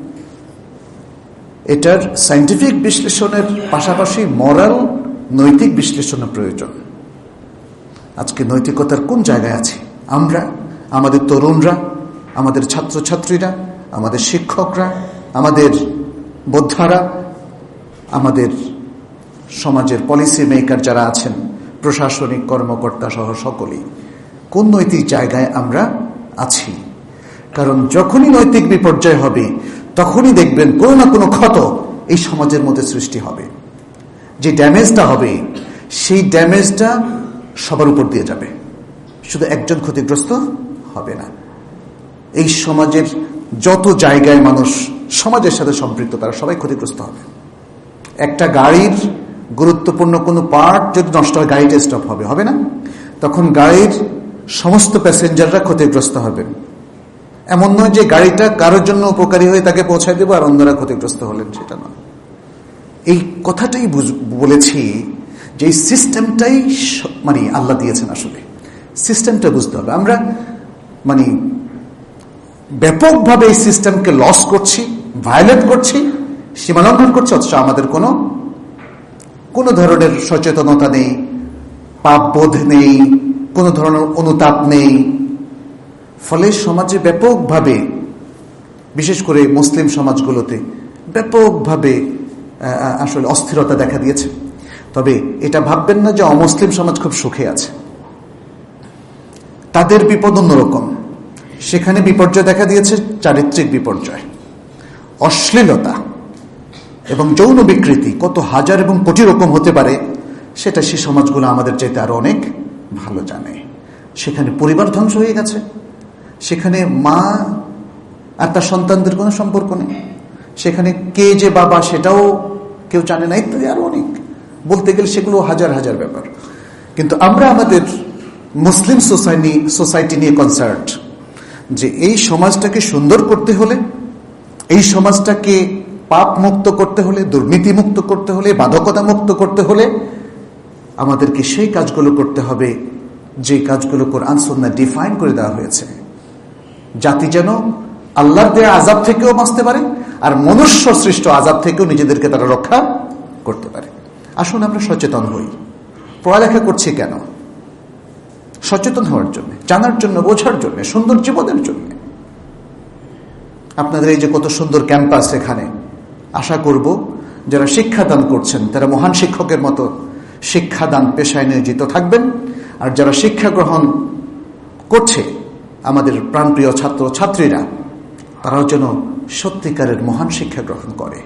এটার সায়েন্টিফিক বিশ্লেষণের পাশাপাশি মরাল, নৈতিক বিশ্লেষণের প্রয়োজন। আজকে নৈতিকতার কোন জায়গায় আছে আমরা? আমাদের তরুণরা, আমাদের ছাত্রছাত্রীরা, আমাদের শিক্ষকরা, আমাদের বোদ্ধারা, আমাদের সমাজের পলিসি মেকার যারা আছেন, প্রশাসনিক কর্মকর্তা সহ সকলেই কোন নৈতিক জায়গায় আমরা আছি? কারণ যখনই নৈতিক বিপর্যয় হবে তখনই দেখবেন কোনো না কোনো ক্ষত এই সমাজের মধ্যে সৃষ্টি হবে। যে ড্যামেজটা হবে সেই ড্যামেজটা সবার উপর দিয়ে যাবে, শুধু একজন ক্ষতিগ্রস্ত হবে না। এই সমাজের যত জায়গায় মানুষ সমাজের সাথে সম্পৃক্ত তারা সবাই ক্ষতিগ্রস্ত হবে। একটা গাড়ির গুরুত্বপূর্ণ কোনো পার্ট যদি নষ্ট হয় গাড়িটা স্টপ হবে, হবে না? তখন গাড়ির সমস্ত প্যাসেঞ্জাররা ক্ষতিগ্রস্ত হবেন। এমন নয় যে গাড়িটা কারোর জন্য উপকারী হয়ে তাকে পৌঁছায় দেবো আর অন্যরা ক্ষতিগ্রস্ত হলেন, সেটা নয়। এই কথাটাই বলেছি যে এই সিস্টেমটাই মানে আল্লাহ দিয়েছেন, আসলে সিস্টেমটা বুঝতে হবে। আমরা মানে ব্যাপকভাবে এই সিস্টেমকে লস করছি, ভায়োলেট করছি, সীমালঙ্ঘন করছি, অথচ আমাদের কোনো কোনো ধরনের সচেতনতা নেই, পাপবোধ নেই, কোনো ধরনের অনুতাপ নেই। ফলে সমাজে ব্যাপকভাবে, বিশেষ করে মুসলিম সমাজগুলোতে ব্যাপকভাবে আসলে অস্থিরতা দেখা দিয়েছে। তবে এটা ভাববেন না যে অমুসলিম সমাজ খুব সুখে আছে, তাদের বিপদ অন্যরকম। সেখানে বিপর্যয় দেখা দিয়েছে চারিত্রিক বিপর্যয়, অশ্লীলতা এবং যৌন বিকৃতি কত হাজার এবং কোটি রকম হতে পারে সেটা সে সমাজগুলো আমাদের চাইতে আরো অনেক ভালো জানে। সেখানে পরিবার ধ্বংস হয়ে গেছে, সেখানে মা আর তার সন্তানদের কোনো সম্পর্ক নেই, সেখানে কে যে বাবা সেটাও কেউ জানে না, ইত্যাদি আরো অনেক বলতে গেলে সেগুলো হাজার হাজার ব্যাপার। কিন্তু আমরা আমাদের মুসলিম সোসাইটি সোসাইটি নিয়ে কনসার্ট যে এই সমাজটাকে সুন্দর করতে হলে, এই সমাজটাকে পাপ মুক্ত করতে হলে, দুর্নীতি মুক্ত করতে হলে, বাধকতা মুক্ত করতে হলে আমাদেরকে সেই কাজগুলো করতে হবে যে কাজগুলো কোরআন সুন্নাহ ডিফাইন করে দেওয়া হয়েছে, জাতি যেন আল্লাহর দেয়া আযাব থেকেও বাঁচতে পারে আর মনুষ্য সৃষ্ট আযাব থেকেও নিজেদেরকে তারা রক্ষা করতে পারে। আসুন আমরা সচেতন হই। পড়ালেখা করছি কেন? সচেতন হওয়ার জন্য, জানার জন্য, বোঝার জন্য, সুন্দর জীবনের জন্য। আপনাদের এই যে কত সুন্দর ক্যাম্পাস, এখানে আশা করব যারা শিক্ষাদান করছেন তারা মহান শিক্ষকের মতো শিক্ষাদান পেশায় নিয়োজিত থাকবেন, আর যারা শিক্ষা গ্রহণ করছে আমাদের প্রাণপ্রিয় ছাত্র ছাত্রীরা তারাও যেন সত্যিকারের মহান শিক্ষা গ্রহণ করে।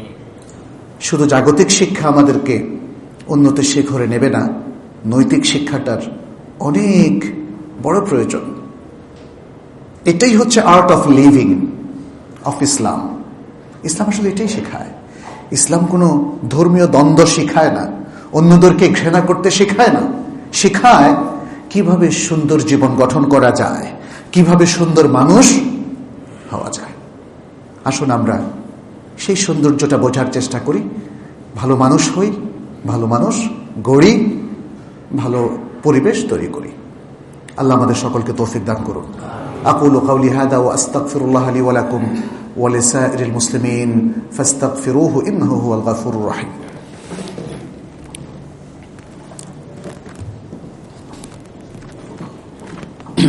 শুধু জাগতিক শিক্ষা আমাদেরকে উন্নতির শিখরে নেবে না, নৈতিক শিক্ষাটার অনেক বড় প্রয়োজন। এটাই হচ্ছে art of living of Islam. ইসলাম আসলে এটাই শেখায়। ইসলাম কোনো ধর্মীয় দ্বন্দ্ব শেখায় না, অন্যদেরকে ঘৃণা করতে শেখায় না, শেখায় কিভাবে সুন্দর জীবন গঠন করা যায়, কিভাবে সুন্দর মানুষ হওয়া যায়। আসুন আমরা সেই সৌন্দর্যটা বোঝার চেষ্টা করি, ভালো মানুষ হই, ভালো মানুষ গড়ি, ভালো পরিবেশ তৈরি করি। আল্লাহ আমাদের সকলকে তৌফিক দান করুন। আকুলু কাওলি হাদা ওয়া আস্তাগফিরুল্লাহ লি ওয়া লাকুম ওয়া লিসাইরিল মুসলিমিন ফাস্তাগফিরুহু ইন্নাহু হুয়াল গফুরুর রহিম।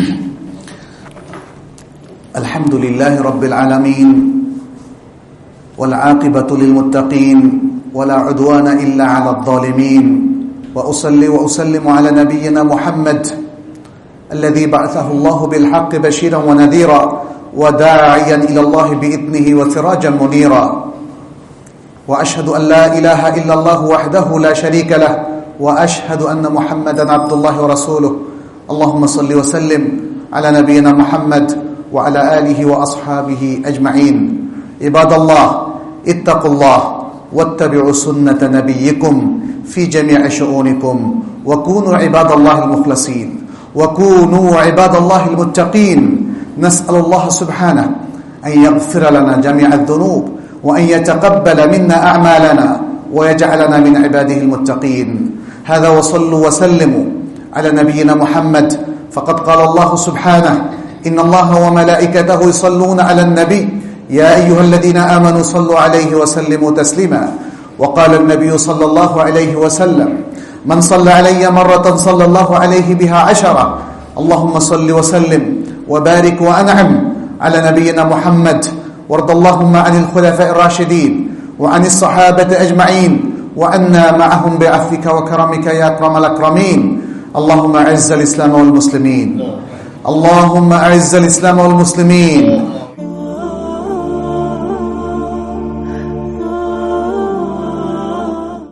الحمد لله رب العالمين والعاقبة للمتقين ولا عدوان إلا على الظالمين وأصلي وأسلم على نبينا محمد الذي بعثه الله بالحق بشيرا ونذيرا وداعيا إلى الله بإذنه وسراجا منيرا وأشهد أن لا إله إلا الله وحده لا شريك له وأشهد أن محمدا عبد الله ورسوله اللهم صل وسلم على نبينا محمد وعلى آله وأصحابه أجمعين عباد الله اتقوا الله واتبعوا سنة نبيكم في جميع شؤونكم وكونوا عباد الله المخلصين وكونوا عباد الله المتقين نسأل الله سبحانه أن يغفر لنا جميع الذنوب وأن يتقبل منا أعمالنا ويجعلنا من عباده المتقين هذا وصلوا وسلموا على نبينا محمد فقد قال الله سبحانه إن الله وملائكته يصلون على النبي يا أيها الذين آمنوا صلوا عليه وسلموا تسليما وقال النبي صلى الله عليه وسلم من صلى علي مرة صلى الله عليه بها عشرة اللهم صل وسلم وبارك وأنعم على نبينا محمد وارض اللهم عن الخلفاء الراشدين وعن الصحابة أجمعين وعنا معهم بعفوك وكرمك يا أكرم الأكرمين اللهم أعز الإسلام والمسلمين اللهم أعز الإسلام والمسلمين